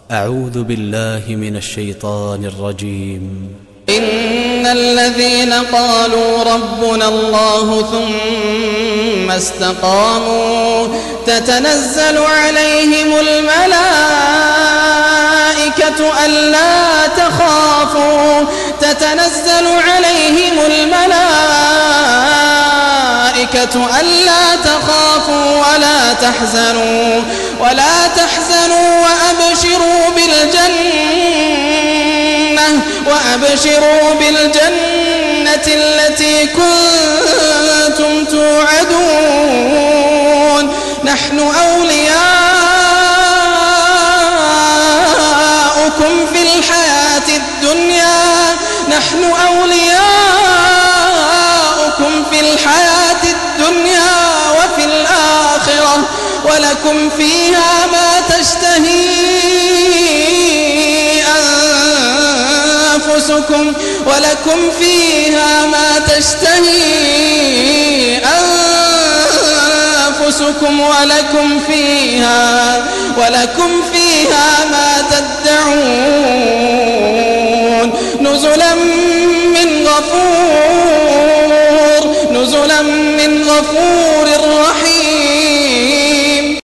أعوذ بالله من الشيطان الرجيم. إن الذين قالوا ربنا الله ثم استقاموا تتنزل عليهم الملائكة ألا تخافوا ولا تحزنوا وأبشروا بالجنة التي كنتم توعدون. نحن أولياؤكم في الحياة الدنيا وفي الآخرة ولكم فيها ما تشتهي أنفسكم ولكم فيها ما تدعون. نزلا من غفور رحيم.